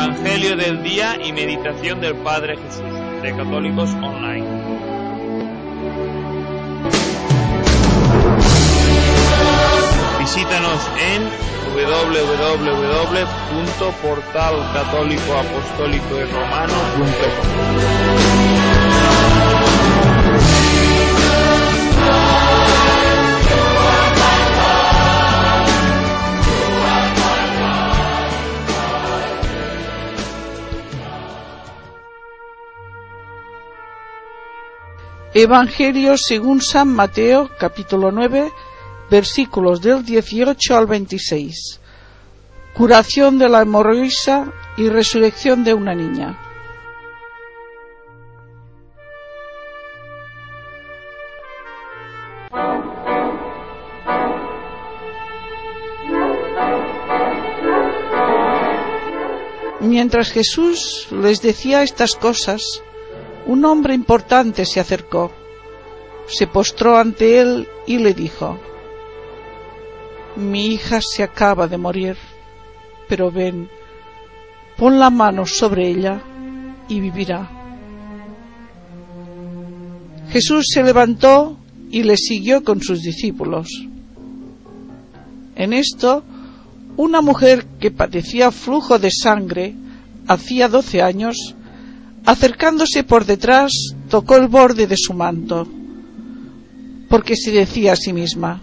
Evangelio del día y meditación del Padre Jesús, de Católicos Online. Visítanos en www.portalcatólicoapostólicoyromano.com. Evangelio según San Mateo, capítulo 9, versículos del 18 al 26. Curación de la hemorroísa y resurrección de una niña. Mientras Jesús les decía estas cosas, un hombre importante se acercó, se postró ante él y le dijo: Mi hija se acaba de morir, pero ven, pon la mano sobre ella y vivirá. Jesús se levantó y le siguió con sus discípulos. En esto, una mujer que padecía flujo de sangre hacía 12 años, acercándose por detrás, tocó el borde de su manto, porque se decía a sí misma: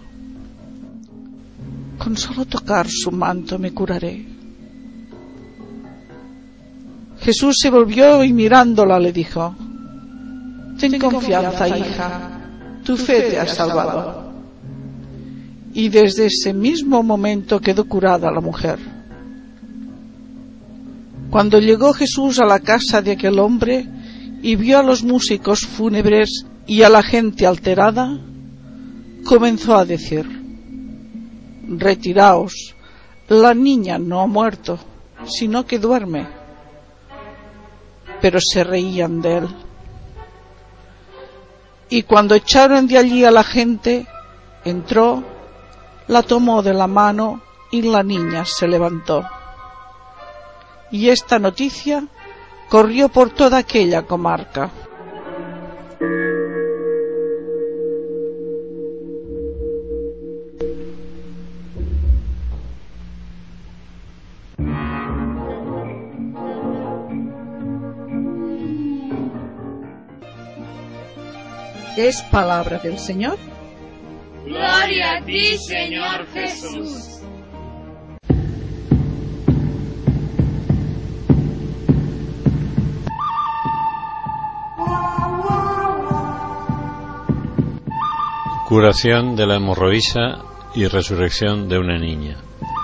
con solo tocar su manto me curaré. Jesús se volvió y mirándola le dijo: Ten confianza, hija, tu fe te ha salvado. Y desde ese mismo momento quedó curada la mujer. Cuando llegó Jesús a la casa de aquel hombre y vio a los músicos fúnebres y a la gente alterada, comenzó a decir: Retiraos, la niña no ha muerto, sino que duerme. Pero se reían de él. Y cuando echaron de allí a la gente, entró, la tomó de la mano y la niña se levantó. Y esta noticia corrió por toda aquella comarca. Es palabra del Señor. Gloria a ti, Señor Jesús. Curación de la hemorroísa y resurrección de una niña.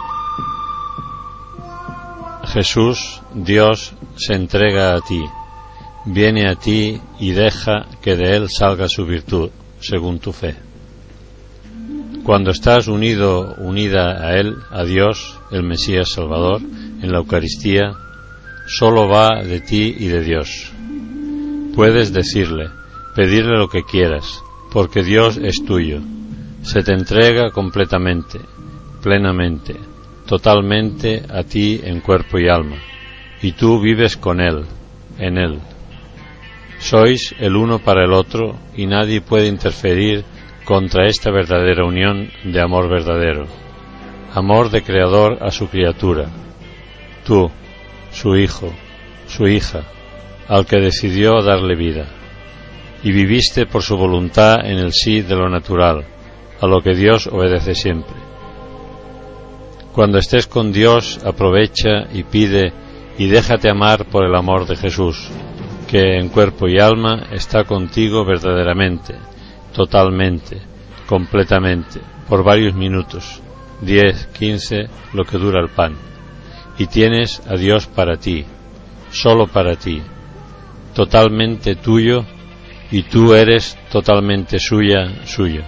Jesús, Dios, se entrega a ti, viene a ti y deja que de él salga su virtud, según tu fe. Cuando estás unido, unida a él, a Dios, el Mesías Salvador, en la Eucaristía, solo va de ti y de Dios. Puedes decirle, pedirle lo que quieras, porque Dios es tuyo, se te entrega completamente, plenamente, totalmente a ti en cuerpo y alma, y tú vives con Él, en Él. Sois el uno para el otro y nadie puede interferir contra esta verdadera unión de amor verdadero, amor de Creador a su criatura, tú, su hijo, su hija, al que decidió darle vida. Y viviste por su voluntad en el sí de lo natural, a lo que Dios obedece siempre. Cuando estés con Dios, aprovecha y pide y déjate amar por el amor de Jesús, que en cuerpo y alma está contigo verdaderamente, totalmente, completamente, por varios minutos, 10, 15, lo que dura el pan. Y tienes a Dios para ti, solo para ti, totalmente tuyo, y tú eres totalmente suya, suyo.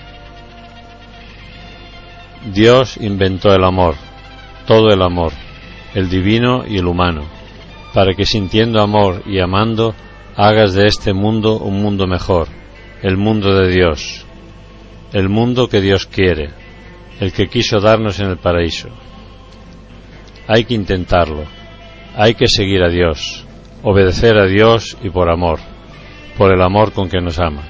Dios inventó el amor, todo el amor, el divino y el humano, para que sintiendo amor y amando, hagas de este mundo un mundo mejor, el mundo de Dios, el mundo que Dios quiere, el que quiso darnos en el paraíso. Hay que intentarlo, Hay que seguir a Dios, obedecer a Dios y por amor, por el amor con que nos ama.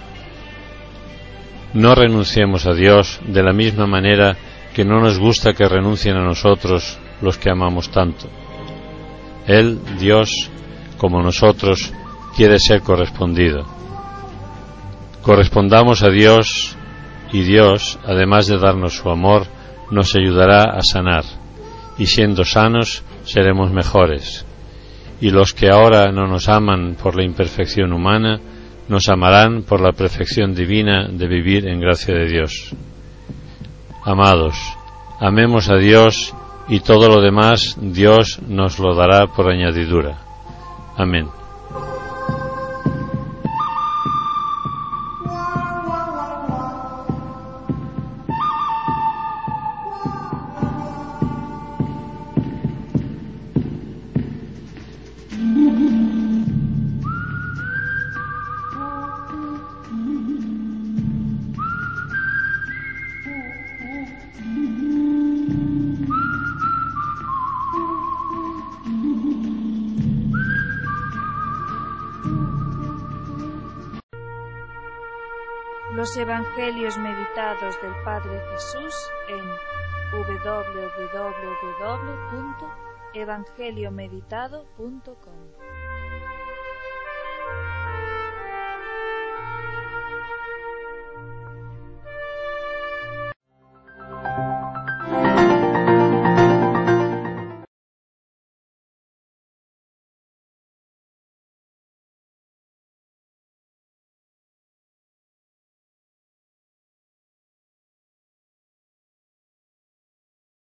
No renunciemos a Dios de la misma manera que no nos gusta que renuncien a nosotros los que amamos tanto. Él, Dios, como nosotros, quiere ser correspondido. Correspondamos a Dios, y Dios, además de darnos su amor, nos ayudará a sanar, y siendo sanos seremos mejores. Y los que ahora no nos aman por la imperfección humana, nos amarán por la perfección divina de vivir en gracia de Dios. Amados, amemos a Dios y todo lo demás Dios nos lo dará por añadidura. Amén. Los Evangelios meditados del Padre Jesús en www.evangeliomeditado.com